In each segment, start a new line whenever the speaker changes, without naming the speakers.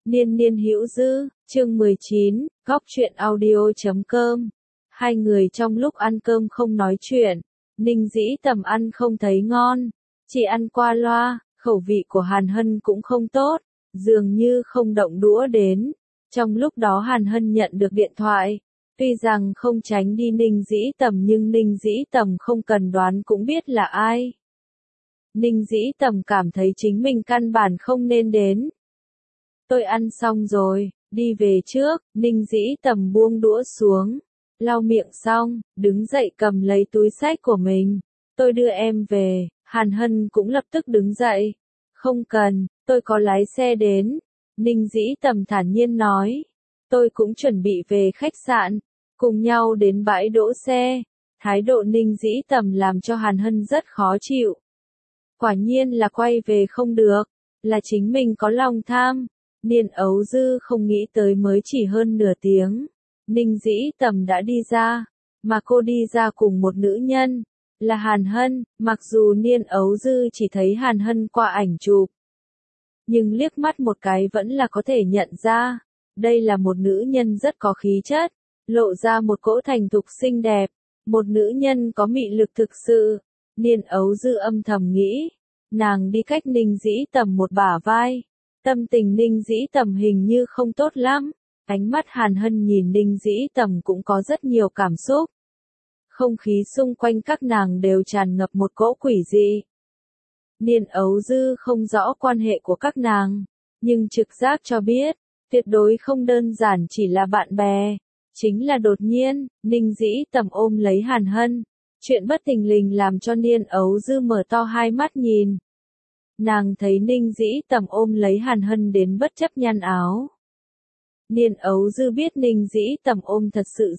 Niên niên hữu dư, chương 19, góc truyện audio.com. Hai người trong lúc ăn cơm không nói chuyện, Ninh Dĩ Tầm ăn không thấy ngon, chỉ ăn qua loa, khẩu vị của Hàn Hân cũng không tốt, dường như không động đũa đến. Trong lúc đó Hàn Hân nhận được điện thoại, tuy rằng không tránh đi Ninh Dĩ Tầm nhưng Ninh Dĩ Tầm không cần đoán cũng biết là ai. Ninh Dĩ Tầm cảm thấy chính mình căn bản không nên đến. Tôi ăn xong rồi, đi về trước. Ninh Dĩ Tầm buông đũa xuống, lau miệng xong, đứng dậy cầm lấy túi xách của mình. Tôi đưa em về. Hàn Hân cũng lập tức đứng dậy. Không cần, tôi có lái xe đến. Ninh Dĩ Tầm thản nhiên nói. Tôi cũng chuẩn bị về khách sạn, cùng nhau đến bãi đỗ xe. Thái độ Ninh Dĩ Tầm làm cho Hàn Hân rất khó chịu. Quả nhiên là quay về không được, là chính mình có lòng tham. Niên Ấu Dư không nghĩ tới mới chỉ hơn nửa tiếng, Ninh Dĩ Tầm đã đi ra, mà cô đi ra cùng một nữ nhân, là Hàn Hân. Mặc dù Niên Ấu Dư chỉ thấy Hàn Hân qua ảnh chụp, nhưng liếc mắt một cái vẫn là có thể nhận ra, đây là một nữ nhân rất có khí chất, lộ ra một cỗ thành thục xinh đẹp, một nữ nhân có mị lực thực sự. Niên Ấu Dư âm thầm nghĩ, nàng đi cách Ninh Dĩ Tầm một bả vai. Tâm tình Ninh Dĩ Tầm hình như không tốt lắm, ánh mắt Hàn Hân nhìn Ninh Dĩ Tầm cũng có rất nhiều cảm xúc. Không khí xung quanh các nàng đều tràn ngập một cỗ quỷ dị. Niên Ấu Dư không rõ quan hệ của các nàng, nhưng trực giác cho biết, tuyệt đối không đơn giản chỉ là bạn bè. Chính là đột nhiên, Ninh Dĩ Tầm ôm lấy Hàn Hân, chuyện bất thình lình làm cho Niên Ấu Dư mở to hai mắt nhìn. Nàng thấy Ninh Dĩ Tầm ôm lấy Hàn Hân đến bất chấp nhăn áo. Niên Ấu Dư biết Ninh Dĩ Tầm ôm thật sự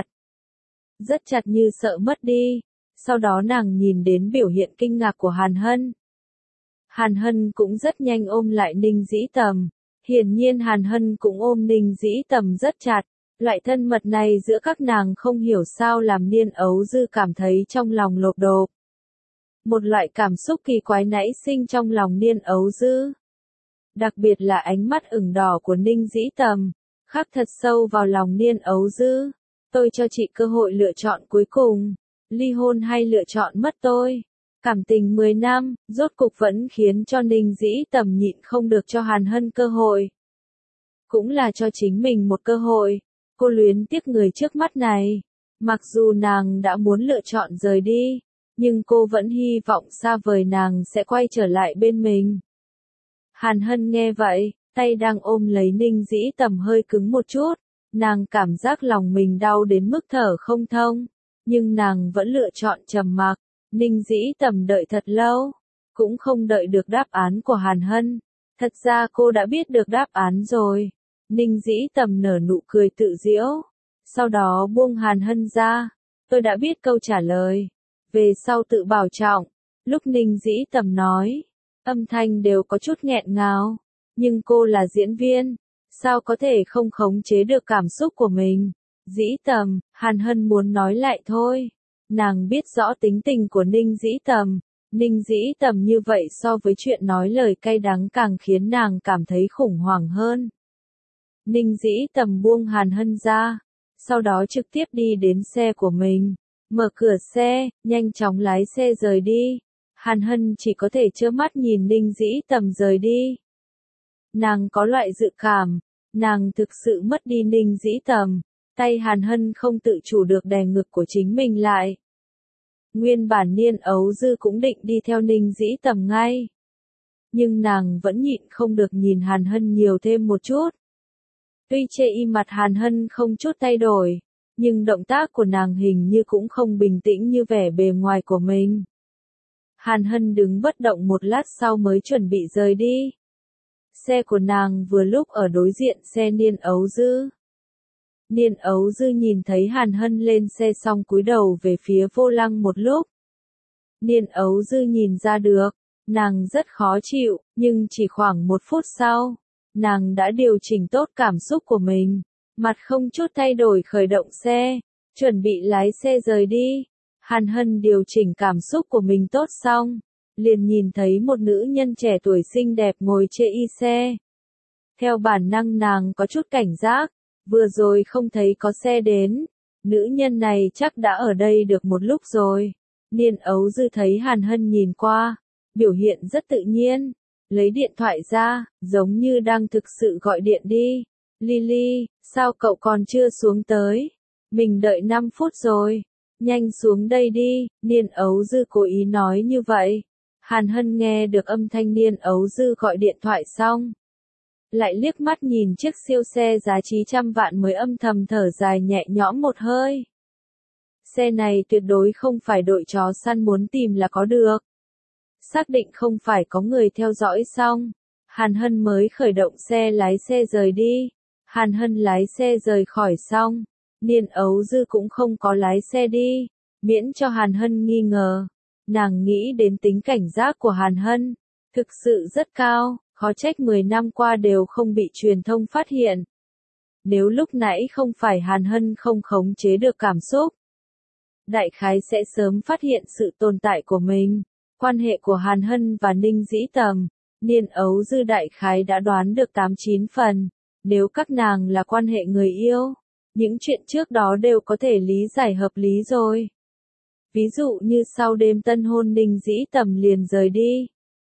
rất chặt như sợ mất đi. Sau đó nàng nhìn đến biểu hiện kinh ngạc của Hàn Hân. Hàn Hân cũng rất nhanh ôm lại Ninh Dĩ Tầm. Hiển nhiên Hàn Hân cũng ôm Ninh Dĩ Tầm rất chặt. Loại thân mật này giữa các nàng không hiểu sao làm Niên Ấu Dư cảm thấy trong lòng lộp độp. Một loại cảm xúc kỳ quái nảy sinh trong lòng Niên Ấu Dư. Đặc biệt là ánh mắt ửng đỏ của Ninh Dĩ Tầm, khắc thật sâu vào lòng Niên Ấu Dư. Tôi cho chị cơ hội lựa chọn cuối cùng, ly hôn hay lựa chọn mất tôi. Cảm tình 10 năm, rốt cục vẫn khiến cho Ninh Dĩ Tầm nhịn không được cho Hàn Hân cơ hội. Cũng là cho chính mình một cơ hội. Cô luyến tiếc người trước mắt này. Mặc dù nàng đã muốn lựa chọn rời đi, nhưng cô vẫn hy vọng xa vời nàng sẽ quay trở lại bên mình. Hàn Hân nghe vậy, tay đang ôm lấy Ninh Dĩ Tầm hơi cứng một chút, nàng cảm giác lòng mình đau đến mức thở không thông, nhưng nàng vẫn lựa chọn trầm mặc. Ninh Dĩ Tầm đợi thật lâu, cũng không đợi được đáp án của Hàn Hân. Thật ra cô đã biết được đáp án rồi. Ninh Dĩ Tầm nở nụ cười tự giễu, sau đó buông Hàn Hân ra. Tôi đã biết câu trả lời. Về sau tự bảo trọng. Lúc Ninh Dĩ Tầm nói, âm thanh đều có chút nghẹn ngào. Nhưng cô là diễn viên, sao có thể không khống chế được cảm xúc của mình. Dĩ Tầm, Hàn Hân muốn nói lại thôi. Nàng biết rõ tính tình của Ninh Dĩ Tầm. Ninh Dĩ Tầm như vậy so với chuyện nói lời cay đắng càng khiến nàng cảm thấy khủng hoảng hơn. Ninh Dĩ Tầm buông Hàn Hân ra, sau đó trực tiếp đi đến xe của mình. Mở cửa xe, nhanh chóng lái xe rời đi. Hàn Hân chỉ có thể trơ mắt nhìn Ninh Dĩ Tầm rời đi. Nàng có loại dự cảm, nàng thực sự mất đi Ninh Dĩ Tầm. Tay Hàn Hân không tự chủ được đè ngực của chính mình lại. Nguyên bản Niên Ấu Dư cũng định đi theo Ninh Dĩ Tầm ngay. Nhưng nàng vẫn nhịn không được nhìn Hàn Hân nhiều thêm một chút. Tuy chê y mặt Hàn Hân không chút thay đổi, nhưng động tác của nàng hình như cũng không bình tĩnh như vẻ bề ngoài của mình. Hàn Hân đứng bất động một lát sau mới chuẩn bị rời đi. Xe của nàng vừa lúc ở đối diện xe Niên Ấu Dư. Niên Ấu Dư nhìn thấy Hàn Hân lên xe xong cúi đầu về phía vô lăng một lúc. Niên Ấu Dư nhìn ra được, nàng rất khó chịu, nhưng chỉ khoảng 1 phút sau, nàng đã điều chỉnh tốt cảm xúc của mình, mặt không chút thay đổi khởi động xe, chuẩn bị lái xe rời đi. Hàn Hân điều chỉnh cảm xúc của mình tốt xong, liền nhìn thấy một nữ nhân trẻ tuổi xinh đẹp ngồi trên y xe. Theo bản năng nàng có chút cảnh giác, vừa rồi không thấy có xe đến, nữ nhân này chắc đã ở đây được một lúc rồi. Niên Ấu Dư thấy Hàn Hân nhìn qua, biểu hiện rất tự nhiên, lấy điện thoại ra, giống như đang thực sự gọi điện đi. Lily, sao cậu còn chưa xuống tới? Mình đợi 5 phút rồi, nhanh xuống đây đi, Niên Ấu Dư cố ý nói như vậy. Hàn Hân nghe được âm thanh Niên Ấu Dư gọi điện thoại xong, lại liếc mắt nhìn chiếc siêu xe giá trị trăm vạn mới âm thầm thở dài nhẹ nhõm một hơi. Xe này tuyệt đối không phải đội chó săn muốn tìm là có được. Xác định không phải có người theo dõi xong, Hàn Hân mới khởi động xe lái xe rời đi. Hàn Hân lái xe rời khỏi xong, Niên Ấu Dư cũng không có lái xe đi, miễn cho Hàn Hân nghi ngờ. Nàng nghĩ đến tính cảnh giác của Hàn Hân, thực sự rất cao, khó trách 10 năm qua đều không bị truyền thông phát hiện. Nếu lúc nãy không phải Hàn Hân không khống chế được cảm xúc, đại khái sẽ sớm phát hiện sự tồn tại của mình. Quan hệ của Hàn Hân và Ninh Dĩ Tầm, Niên Ấu Dư đại khái đã đoán được 8-9 phần. Nếu các nàng là quan hệ người yêu, những chuyện trước đó đều có thể lý giải hợp lý rồi. Ví dụ như sau đêm tân hôn Ninh Dĩ Tầm liền rời đi.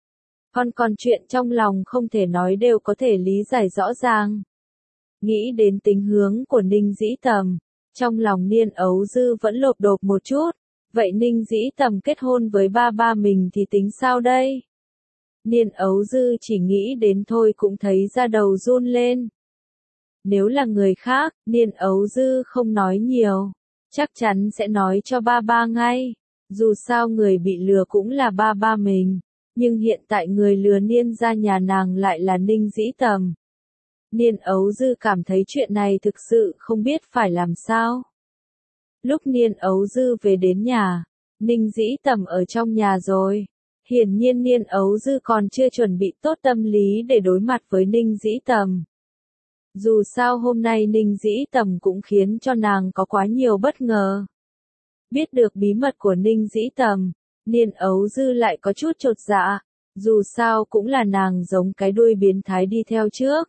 Còn chuyện trong lòng không thể nói đều có thể lý giải rõ ràng. Nghĩ đến tính hướng của Ninh Dĩ Tầm, trong lòng Niên Ấu Dư vẫn lộp độp một chút. Vậy Ninh Dĩ Tầm kết hôn với ba mình thì tính sao đây? Niên Ấu Dư chỉ nghĩ đến thôi cũng thấy da đầu run lên. Nếu là người khác, Niên Ấu Dư không nói nhiều, chắc chắn sẽ nói cho ba ngay. Dù sao người bị lừa cũng là ba mình, nhưng hiện tại người lừa Niên ra nhà nàng lại là Ninh Dĩ Tầm. Niên Ấu Dư cảm thấy chuyện này thực sự không biết phải làm sao. Lúc Niên Ấu Dư về đến nhà, Ninh Dĩ Tầm ở trong nhà rồi. Hiển nhiên Niên Ấu Dư còn chưa chuẩn bị tốt tâm lý để đối mặt với Ninh Dĩ Tầm. Dù sao hôm nay Ninh Dĩ Tầm cũng khiến cho nàng có quá nhiều bất ngờ. Biết được bí mật của Ninh Dĩ Tầm, Niên Ấu Dư lại có chút chột dạ. Dù sao cũng là nàng giống cái đuôi biến thái đi theo trước.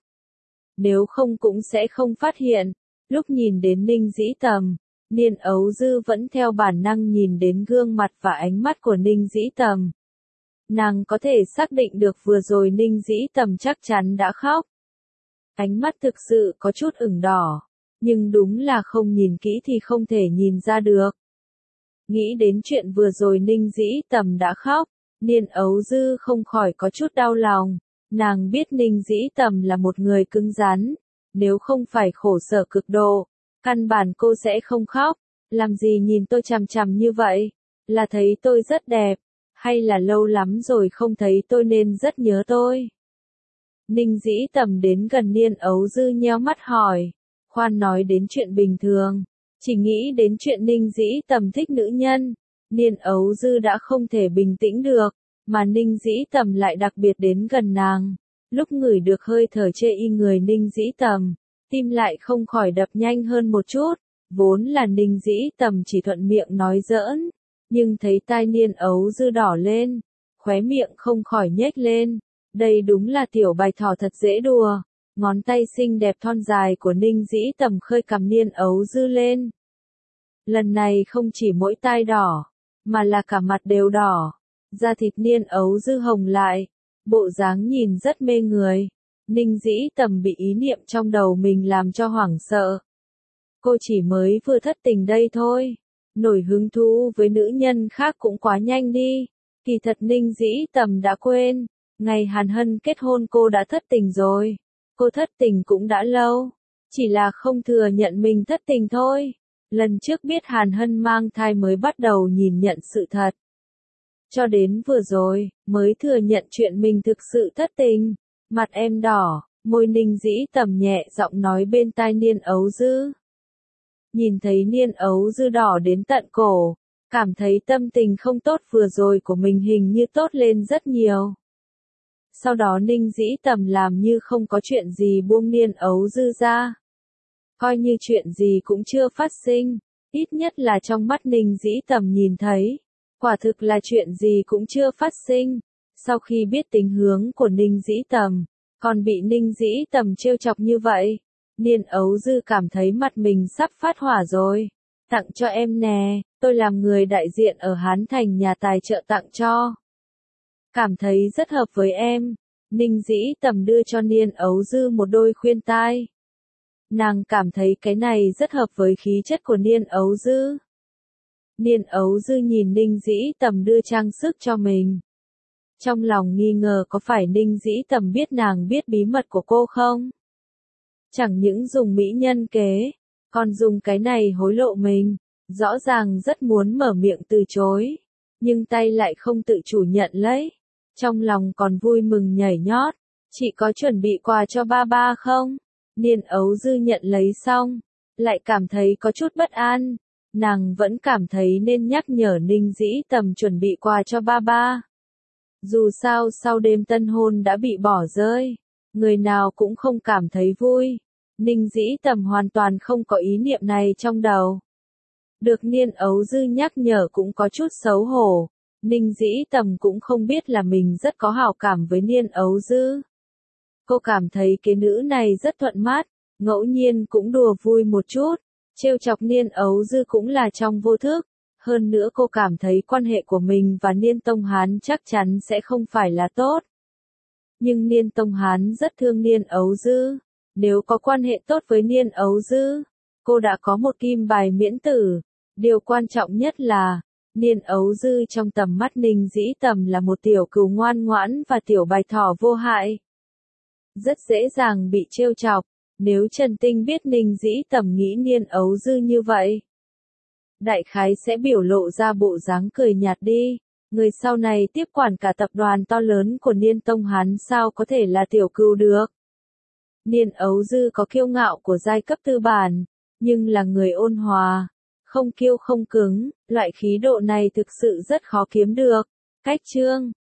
Nếu không cũng sẽ không phát hiện. Lúc nhìn đến Ninh Dĩ Tầm, Niên Ấu Dư vẫn theo bản năng nhìn đến gương mặt và ánh mắt của Ninh Dĩ Tầm. Nàng có thể xác định được vừa rồi Ninh Dĩ Tầm chắc chắn đã khóc. Ánh mắt thực sự có chút ửng đỏ, nhưng đúng là không nhìn kỹ thì không thể nhìn ra được. Nghĩ đến chuyện vừa rồi Ninh Dĩ Tầm đã khóc, Niên Ấu Dư không khỏi có chút đau lòng. Nàng biết Ninh Dĩ Tầm là một người cứng rắn, nếu không phải khổ sở cực độ, căn bản cô sẽ không khóc. Làm gì nhìn tôi chằm chằm như vậy? Là thấy tôi rất đẹp, hay là lâu lắm rồi không thấy tôi nên rất nhớ tôi? Ninh Dĩ Tầm đến gần Niên Ấu Dư nheo mắt hỏi. Khoan nói đến chuyện bình thường, chỉ nghĩ đến chuyện Ninh Dĩ Tầm thích nữ nhân, Niên Ấu Dư đã không thể bình tĩnh được, mà Ninh Dĩ Tầm lại đặc biệt đến gần nàng. Lúc ngửi được hơi thở chê y người Ninh Dĩ Tầm, tim lại không khỏi đập nhanh hơn một chút. Vốn là Ninh Dĩ Tầm chỉ thuận miệng nói giỡn, nhưng thấy tai Niên Ấu Dư đỏ lên, khóe miệng không khỏi nhếch lên. Đây đúng là tiểu bạch thỏ thật dễ đùa. Ngón tay xinh đẹp thon dài của Ninh Dĩ Tầm khơi cằm Niên Ấu Dư lên. Lần này không chỉ mỗi tai đỏ, mà là cả mặt đều đỏ. Da thịt Niên Ấu Dư hồng lại, bộ dáng nhìn rất mê người. Ninh Dĩ Tầm bị ý niệm trong đầu mình làm cho hoảng sợ. Cô chỉ mới vừa thất tình đây thôi. Nổi hứng thú với nữ nhân khác cũng quá nhanh đi. Kỳ thật Ninh Dĩ Tầm đã quên. Ngày Hàn Hân kết hôn cô đã thất tình rồi. Cô thất tình cũng đã lâu. Chỉ là không thừa nhận mình thất tình thôi. Lần trước biết Hàn Hân mang thai mới bắt đầu nhìn nhận sự thật. Cho đến vừa rồi, mới thừa nhận chuyện mình thực sự thất tình. Mặt em đỏ, môi Ninh Dĩ Tầm nhẹ giọng nói bên tai Niên Ấu Dư. Nhìn thấy Niên Ấu Dư đỏ đến tận cổ, cảm thấy tâm tình không tốt vừa rồi của mình hình như tốt lên rất nhiều. Sau đó Ninh Dĩ Tầm làm như không có chuyện gì buông Niên Ấu Dư ra. Coi như chuyện gì cũng chưa phát sinh, ít nhất là trong mắt Ninh Dĩ Tầm nhìn thấy. Quả thực là chuyện gì cũng chưa phát sinh. Sau khi biết tính hướng của Ninh Dĩ Tầm, còn bị Ninh Dĩ Tầm trêu chọc như vậy. Niên Ấu Dư cảm thấy mặt mình sắp phát hỏa rồi. Tặng cho em nè, tôi làm người đại diện ở Hán Thành nhà tài trợ tặng cho. Cảm thấy rất hợp với em. Ninh Dĩ Tầm đưa cho Niên Ấu Dư một đôi khuyên tai. Nàng cảm thấy cái này rất hợp với khí chất của Niên Ấu Dư. Niên Ấu Dư nhìn Ninh Dĩ Tầm đưa trang sức cho mình. Trong lòng nghi ngờ có phải Ninh Dĩ Tầm biết nàng biết bí mật của cô không? Chẳng những dùng mỹ nhân kế, còn dùng cái này hối lộ mình. Rõ ràng rất muốn mở miệng từ chối, nhưng tay lại không tự chủ nhận lấy. Trong lòng còn vui mừng nhảy nhót. Chị có chuẩn bị quà cho ba ba không? Niên Ấu Dư nhận lấy xong, lại cảm thấy có chút bất an. Nàng vẫn cảm thấy nên nhắc nhở Ninh Dĩ Tầm chuẩn bị quà cho ba ba. Dù sao sau đêm tân hôn đã bị bỏ rơi, người nào cũng không cảm thấy vui. Ninh Dĩ Tầm hoàn toàn không có ý niệm này trong đầu. Được Niên Ấu Dư nhắc nhở cũng có chút xấu hổ. Ninh Dĩ Tầm cũng không biết là mình rất có hảo cảm với Niên Ấu Dư. Cô cảm thấy cái nữ này rất thuận mắt, ngẫu nhiên cũng đùa vui một chút, trêu chọc Niên Ấu Dư cũng là trong vô thức. Hơn nữa cô cảm thấy quan hệ của mình và Niên Tông Hán chắc chắn sẽ không phải là tốt. Nhưng Niên Tông Hán rất thương Niên Ấu Dư. Nếu có quan hệ tốt với Niên Ấu Dư, cô đã có một kim bài miễn tử. Điều quan trọng nhất là, Niên Ấu Dư trong tầm mắt Ninh Dĩ Tầm là một tiểu cừu ngoan ngoãn và tiểu bạch thỏ vô hại. Rất dễ dàng bị trêu chọc, nếu Trần Tinh biết Ninh Dĩ Tầm nghĩ Niên Ấu Dư như vậy. Đại khái sẽ biểu lộ ra bộ dáng cười nhạt đi. Người sau này tiếp quản cả tập đoàn to lớn của Niên Tông Hán sao có thể là tiểu cừu được. Niên Ấu Dư có kiêu ngạo của giai cấp tư bản, nhưng là người ôn hòa, không kiêu không cứng, loại khí độ này thực sự rất khó kiếm được. Cách chương